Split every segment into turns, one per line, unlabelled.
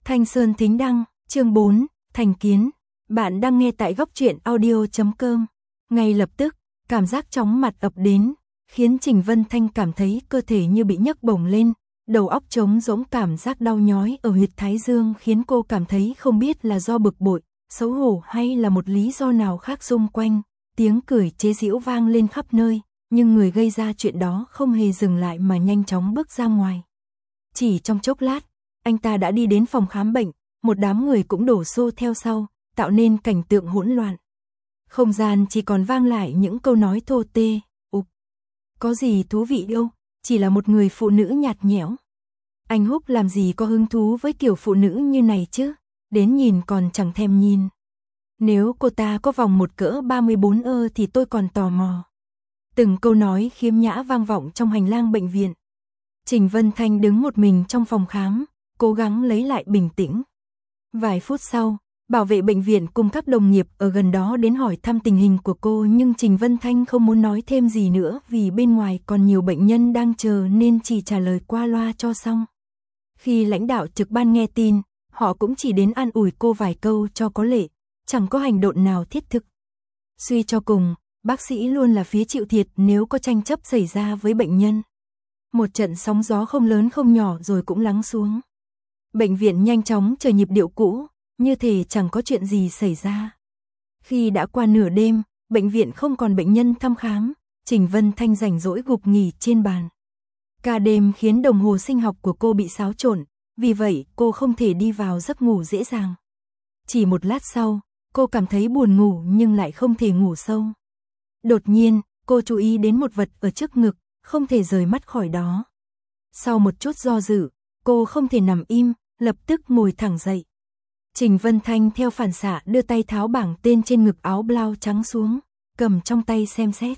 Thanh Sơn Thính Đăng, chương 4, Thành Kiến. Bạn đang nghe tại góc truyện audio.com. Ngay lập tức, cảm giác chóng mặt ập đến, khiến Trình Vân Thanh cảm thấy cơ thể như bị nhấc bổng lên, đầu óc trống rỗng, cảm giác đau nhói ở huyệt thái dương khiến cô cảm thấy không biết là do bực bội, xấu hổ hay là một lý do nào khác. Xung quanh, tiếng cười chế giễu vang lên khắp nơi, nhưng người gây ra chuyện đó không hề dừng lại mà nhanh chóng bước ra ngoài. Chỉ trong chốc lát, anh ta đã đi đến phòng khám bệnh, một đám người cũng đổ xô theo sau, tạo nên cảnh tượng hỗn loạn. Không gian chỉ còn vang lại những câu nói thô tê, ục. Có gì thú vị đâu, chỉ là một người phụ nữ nhạt nhẽo. Anh Húc làm gì có hứng thú với kiểu phụ nữ như này chứ, đến nhìn còn chẳng thèm nhìn. Nếu cô ta có vòng một cỡ 34 thì tôi còn tò mò. Từng câu nói khiếm nhã vang vọng trong hành lang bệnh viện. Trình Vân Thanh đứng một mình trong phòng khám, cố gắng lấy lại bình tĩnh. Vài phút sau, bảo vệ bệnh viện cùng các đồng nghiệp ở gần đó đến hỏi thăm tình hình của cô, nhưng Trình Vân Thanh không muốn nói thêm gì nữa vì bên ngoài còn nhiều bệnh nhân đang chờ nên chỉ trả lời qua loa cho xong. Khi lãnh đạo trực ban nghe tin, họ cũng chỉ đến an ủi cô vài câu cho có lệ, chẳng có hành động nào thiết thực. Suy cho cùng, bác sĩ luôn là phía chịu thiệt nếu có tranh chấp xảy ra với bệnh nhân. Một trận sóng gió không lớn không nhỏ rồi cũng lắng xuống. Bệnh viện nhanh chóng trở nhịp điệu cũ, như thể chẳng có chuyện gì xảy ra. Khi đã qua nửa đêm, bệnh viện không còn bệnh nhân thăm khám, Trình Vân Thanh rảnh rỗi gục nghỉ trên bàn. Ca đêm khiến đồng hồ sinh học của cô bị xáo trộn, vì vậy cô không thể đi vào giấc ngủ dễ dàng. Chỉ một lát sau, cô cảm thấy buồn ngủ nhưng lại không thể ngủ sâu. Đột nhiên, cô chú ý đến một vật ở trước ngực, không thể rời mắt khỏi đó. Sau một chút do dự, cô không thể nằm im, lập tức ngồi thẳng dậy. Trình Vân Thanh theo phản xạ đưa tay tháo bảng tên trên ngực áo blau trắng xuống, cầm trong tay xem xét.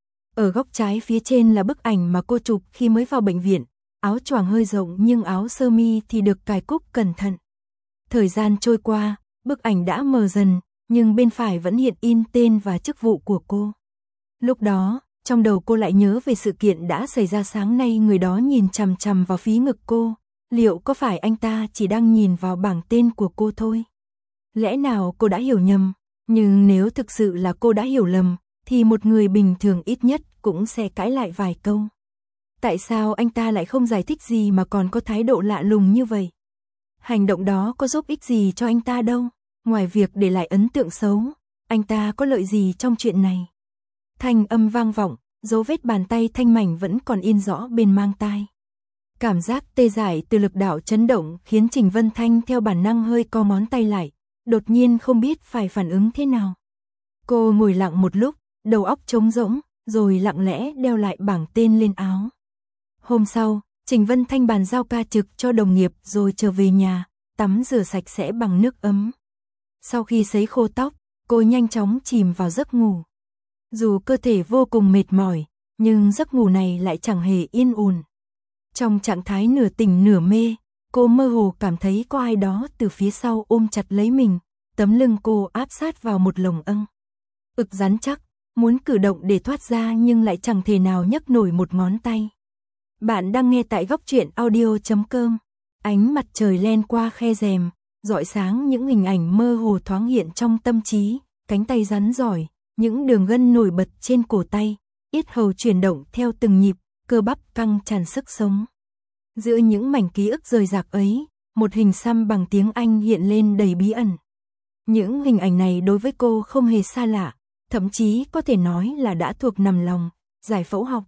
Ở góc trái phía trên là bức ảnh mà cô chụp khi mới vào bệnh viện, áo choàng hơi rộng nhưng áo sơ mi thì được cài cúc cẩn thận. Thời gian trôi qua, bức ảnh đã mờ dần, nhưng bên phải vẫn hiện in tên và chức vụ của cô. Lúc đó, trong đầu cô lại nhớ về sự kiện đã xảy ra sáng nay, người đó nhìn chằm chằm vào phía ngực cô. Liệu có phải anh ta chỉ đang nhìn vào bảng tên của cô thôi? Lẽ nào cô đã hiểu nhầm? Nhưng nếu thực sự là cô đã hiểu lầm, thì một người bình thường ít nhất cũng sẽ cãi lại vài câu. Tại sao anh ta lại không giải thích gì mà còn có thái độ lạ lùng như vậy? Hành động đó có giúp ích gì cho anh ta đâu? Ngoài việc để lại ấn tượng xấu, anh ta có lợi gì trong chuyện này? Thanh âm vang vọng, dấu vết bàn tay thanh mảnh vẫn còn in rõ bên mang tai. Cảm giác tê dại từ lực đạo chấn động khiến Trình Vân Thanh theo bản năng hơi co ngón tay lại, đột nhiên không biết phải phản ứng thế nào. Cô ngồi lặng một lúc, đầu óc trống rỗng, rồi lặng lẽ đeo lại bảng tên lên áo. Hôm sau, Trình Vân Thanh bàn giao ca trực cho đồng nghiệp rồi trở về nhà, tắm rửa sạch sẽ bằng nước ấm. Sau khi sấy khô tóc, cô nhanh chóng chìm vào giấc ngủ. Dù cơ thể vô cùng mệt mỏi, nhưng giấc ngủ này lại chẳng hề yên ổn. Trong trạng thái nửa tỉnh nửa mê, cô mơ hồ cảm thấy có ai đó từ phía sau ôm chặt lấy mình, tấm lưng cô áp sát vào một lồng âng. Ực rắn chắc, muốn cử động để thoát ra nhưng lại chẳng thể nào nhấc nổi một ngón tay. Bạn đang nghe tại góc truyện audio.com. Ánh mặt trời len qua khe rèm, rọi sáng những hình ảnh mơ hồ thoáng hiện trong tâm trí, cánh tay rắn rỏi, những đường gân nổi bật trên cổ tay, yết hầu chuyển động theo từng nhịp, cơ bắp căng tràn sức sống. Giữa những mảnh ký ức rời rạc ấy, một hình xăm bằng tiếng Anh hiện lên đầy bí ẩn. Những hình ảnh này đối với cô không hề xa lạ, thậm chí có thể nói là đã thuộc nằm lòng, giải phẫu học.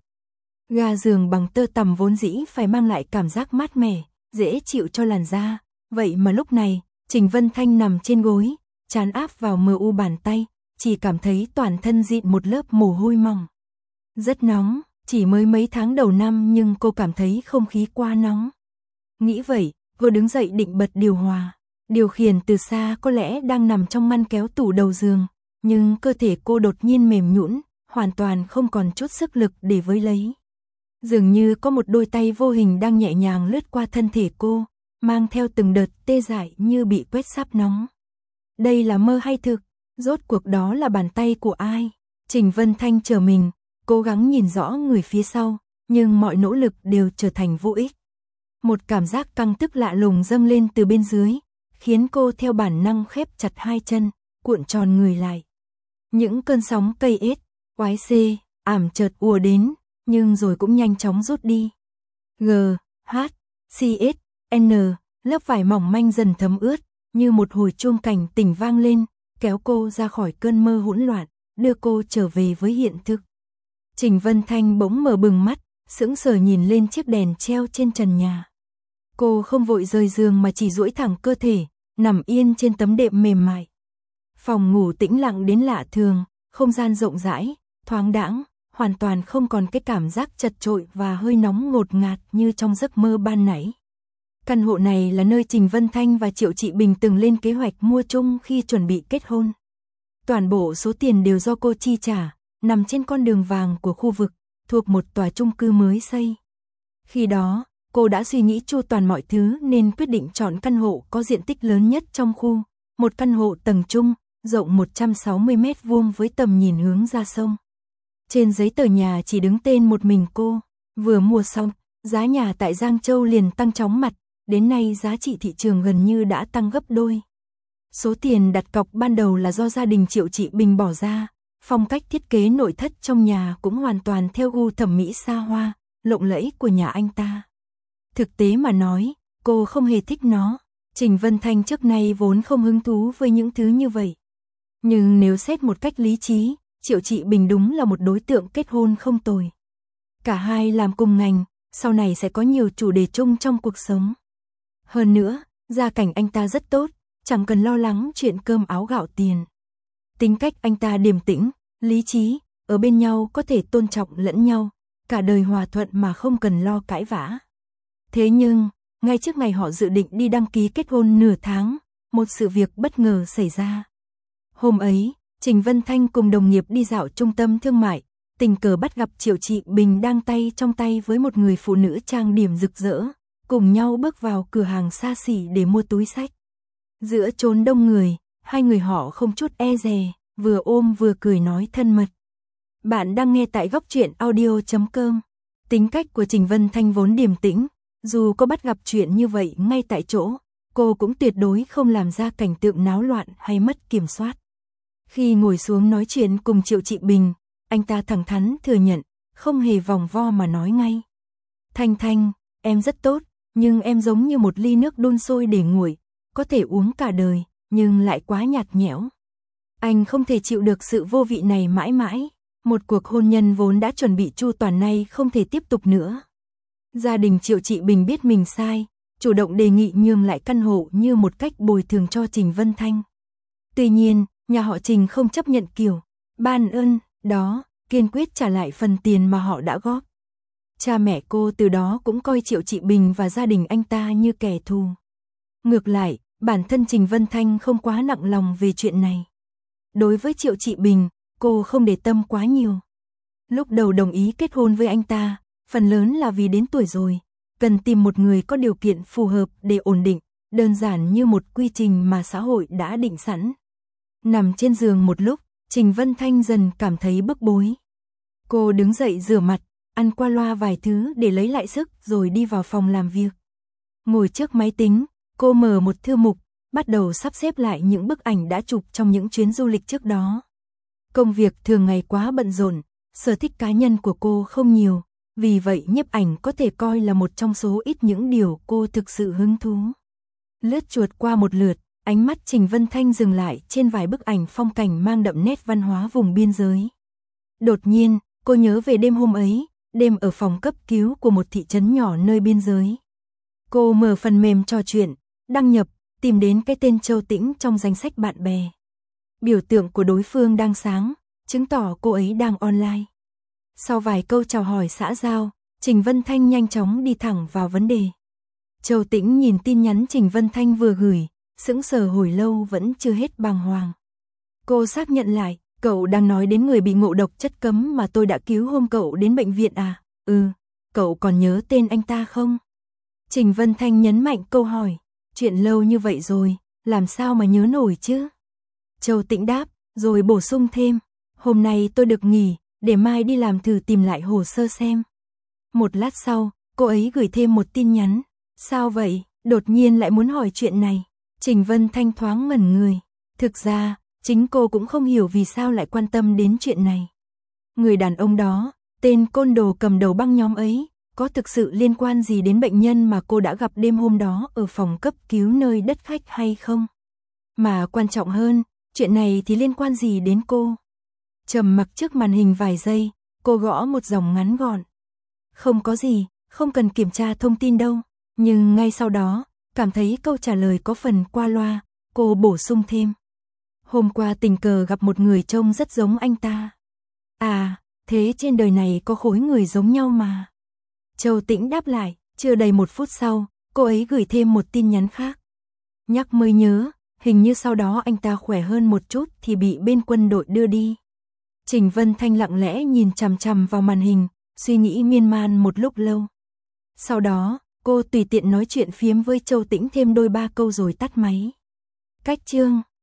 Ga giường bằng tơ tằm vốn dĩ phải mang lại cảm giác mát mẻ, dễ chịu cho làn da, vậy mà lúc này, Trình Vân Thanh nằm trên gối, trán áp vào mờ u bàn tay, chỉ cảm thấy toàn thân dịn một lớp mồ hôi mỏng. Rất nóng, chỉ mới mấy tháng đầu năm nhưng cô cảm thấy không khí quá nóng. Nghĩ vậy, cô đứng dậy định bật điều hòa. Điều khiển từ xa có lẽ đang nằm trong ngăn kéo tủ đầu giường, nhưng cơ thể cô đột nhiên mềm nhũn, hoàn toàn không còn chút sức lực để với lấy. Dường như có một đôi tay vô hình đang nhẹ nhàng lướt qua thân thể cô, mang theo từng đợt tê dại như bị quét sáp nóng. Đây là mơ hay thực? Rốt cuộc đó là bàn tay của ai? Trình Vân Thanh trở mình, cố gắng nhìn rõ người phía sau, nhưng mọi nỗ lực đều trở thành vô ích. Một cảm giác căng tức lạ lùng dâng lên từ bên dưới, khiến cô theo bản năng khép chặt hai chân, cuộn tròn người lại. Những cơn sóng cây ết, oái xê, ảm chợt ùa đến, nhưng rồi cũng nhanh chóng rút đi. G, H, C, S, N, lớp vải mỏng manh dần thấm ướt, như một hồi chuông cảnh tỉnh vang lên, kéo cô ra khỏi cơn mơ hỗn loạn, đưa cô trở về với hiện thực. Trình Vân Thanh bỗng mở bừng mắt, sững sờ nhìn lên chiếc đèn treo trên trần nhà. Cô không vội rời giường mà chỉ duỗi thẳng cơ thể, nằm yên trên tấm đệm mềm mại. Phòng ngủ tĩnh lặng đến lạ thường, không gian rộng rãi, thoáng đãng, hoàn toàn không còn cái cảm giác chật chội và hơi nóng ngột ngạt như trong giấc mơ ban nãy. Căn hộ này là nơi Trình Vân Thanh và Triệu Trị Bình từng lên kế hoạch mua chung khi chuẩn bị kết hôn. Toàn bộ số tiền đều do cô chi trả, nằm trên con đường vàng của khu vực, thuộc một tòa chung cư mới xây. Khi đó, cô đã suy nghĩ chu toàn mọi thứ nên quyết định chọn căn hộ có diện tích lớn nhất trong khu, một căn hộ tầng trung, rộng 160 mét vuông với tầm nhìn hướng ra sông. Trên giấy tờ nhà chỉ đứng tên một mình cô, vừa mua xong, giá nhà tại Giang Châu liền tăng chóng mặt, đến nay giá trị thị trường gần như đã tăng gấp đôi. Số tiền đặt cọc ban đầu là do gia đình Triệu Trị Bình bỏ ra, phong cách thiết kế nội thất trong nhà cũng hoàn toàn theo gu thẩm mỹ xa hoa, lộng lẫy của nhà anh ta. Thực tế mà nói, cô không hề thích nó, Trình Vân Thanh trước nay vốn không hứng thú với những thứ như vậy. Nhưng nếu xét một cách lý trí, Triệu Trị Bình đúng là một đối tượng kết hôn không tồi. Cả hai làm cùng ngành, sau này sẽ có nhiều chủ đề chung trong cuộc sống. Hơn nữa, gia cảnh anh ta rất tốt, chẳng cần lo lắng chuyện cơm áo gạo tiền. Tính cách anh ta điềm tĩnh, lý trí, ở bên nhau có thể tôn trọng lẫn nhau, cả đời hòa thuận mà không cần lo cãi vã. Thế nhưng, ngay trước ngày họ dự định đi đăng ký kết hôn nửa tháng, một sự việc bất ngờ xảy ra. Hôm ấy, Trình Vân Thanh cùng đồng nghiệp đi dạo trung tâm thương mại, tình cờ bắt gặp Triệu Trị Bình đang tay trong tay với một người phụ nữ trang điểm rực rỡ, cùng nhau bước vào cửa hàng xa xỉ để mua túi xách. Giữa chốn đông người, hai người họ không chút e dè, vừa ôm vừa cười nói thân mật. Bạn đang nghe tại góc truyện audio.com. Tính cách của Trình Vân Thanh vốn điềm tĩnh, dù có bắt gặp chuyện như vậy ngay tại chỗ, cô cũng tuyệt đối không làm ra cảnh tượng náo loạn hay mất kiểm soát. Khi ngồi xuống nói chuyện cùng Triệu Trị Bình, anh ta thẳng thắn thừa nhận, không hề vòng vo mà nói ngay. Thanh Thanh, em rất tốt, nhưng em giống như một ly nước đun sôi để nguội, có thể uống cả đời, nhưng lại quá nhạt nhẽo. Anh không thể chịu được sự vô vị này mãi mãi, một cuộc hôn nhân vốn đã chuẩn bị chu toàn này không thể tiếp tục nữa. Gia đình Triệu Trị Bình biết mình sai, chủ động đề nghị nhường lại căn hộ như một cách bồi thường cho Trình Vân Thanh. Tuy nhiên, nhà họ Trình không chấp nhận kiểu ban ơn đó, kiên quyết trả lại phần tiền mà họ đã góp. Cha mẹ cô từ đó cũng coi Triệu Trị Bình và gia đình anh ta như kẻ thù. Ngược lại, bản thân Trình Vân Thanh không quá nặng lòng về chuyện này. Đối với Triệu Trị Bình, cô không để tâm quá nhiều. Lúc đầu đồng ý kết hôn với anh ta, phần lớn là vì đến tuổi rồi, cần tìm một người có điều kiện phù hợp để ổn định, đơn giản như một quy trình mà xã hội đã định sẵn. Nằm trên giường một lúc, Trình Vân Thanh dần cảm thấy bức bối. Cô đứng dậy rửa mặt, ăn qua loa vài thứ để lấy lại sức rồi đi vào phòng làm việc. Ngồi trước máy tính, cô mở một thư mục, bắt đầu sắp xếp lại những bức ảnh đã chụp trong những chuyến du lịch trước đó. Công việc thường ngày quá bận rộn, sở thích cá nhân của cô không nhiều, vì vậy nhiếp ảnh có thể coi là một trong số ít những điều cô thực sự hứng thú. Lướt chuột qua một lượt, ánh mắt Trình Vân Thanh dừng lại trên vài bức ảnh phong cảnh mang đậm nét văn hóa vùng biên giới. Đột nhiên, cô nhớ về đêm hôm ấy, đêm ở phòng cấp cứu của một thị trấn nhỏ nơi biên giới. Cô mở phần mềm trò chuyện, đăng nhập, tìm đến cái tên Châu Tĩnh trong danh sách bạn bè. Biểu tượng của đối phương đang sáng, chứng tỏ cô ấy đang online. Sau vài câu chào hỏi xã giao, Trình Vân Thanh nhanh chóng đi thẳng vào vấn đề. Châu Tĩnh nhìn tin nhắn Trình Vân Thanh vừa gửi, sững sờ hồi lâu vẫn chưa hết bàng hoàng. Cô xác nhận lại, cậu đang nói đến người bị ngộ độc chất cấm mà tôi đã cứu hôm cậu đến bệnh viện à? Cậu còn nhớ tên anh ta không? Trình Vân Thanh nhấn mạnh câu hỏi, chuyện lâu như vậy rồi, làm sao mà nhớ nổi chứ? Châu Tĩnh đáp, rồi bổ sung thêm, hôm nay tôi được nghỉ, để mai đi làm thử tìm lại hồ sơ xem. Một lát sau, cô ấy gửi thêm một tin nhắn, sao vậy, đột nhiên lại muốn hỏi chuyện này. Trình Vân Thanh thoáng ngẩn người. Thực ra, chính cô cũng không hiểu vì sao lại quan tâm đến chuyện này. Người đàn ông đó, tên côn đồ cầm đầu băng nhóm ấy, có thực sự liên quan gì đến bệnh nhân mà cô đã gặp đêm hôm đó ở phòng cấp cứu nơi đất khách hay không? Mà quan trọng hơn, chuyện này thì liên quan gì đến cô? Trầm mặc trước màn hình vài giây, cô gõ một dòng ngắn gọn. Không có gì, không cần kiểm tra thông tin đâu. Nhưng ngay sau đó, cảm thấy câu trả lời có phần qua loa, cô bổ sung thêm. Hôm qua tình cờ gặp một người trông rất giống anh ta. À, thế trên đời này có khối người giống nhau mà. Châu Tĩnh đáp lại, chưa đầy 1 phút sau, cô ấy gửi thêm một tin nhắn khác. Nhắc mới nhớ, hình như sau đó anh ta khỏe hơn một chút thì bị bên quân đội đưa đi. Trình Vân Thanh lặng lẽ nhìn chằm chằm vào màn hình, suy nghĩ miên man một lúc lâu. Sau đó, cô tùy tiện nói chuyện phiếm với Châu Tĩnh thêm đôi ba câu rồi tắt máy. Cách chương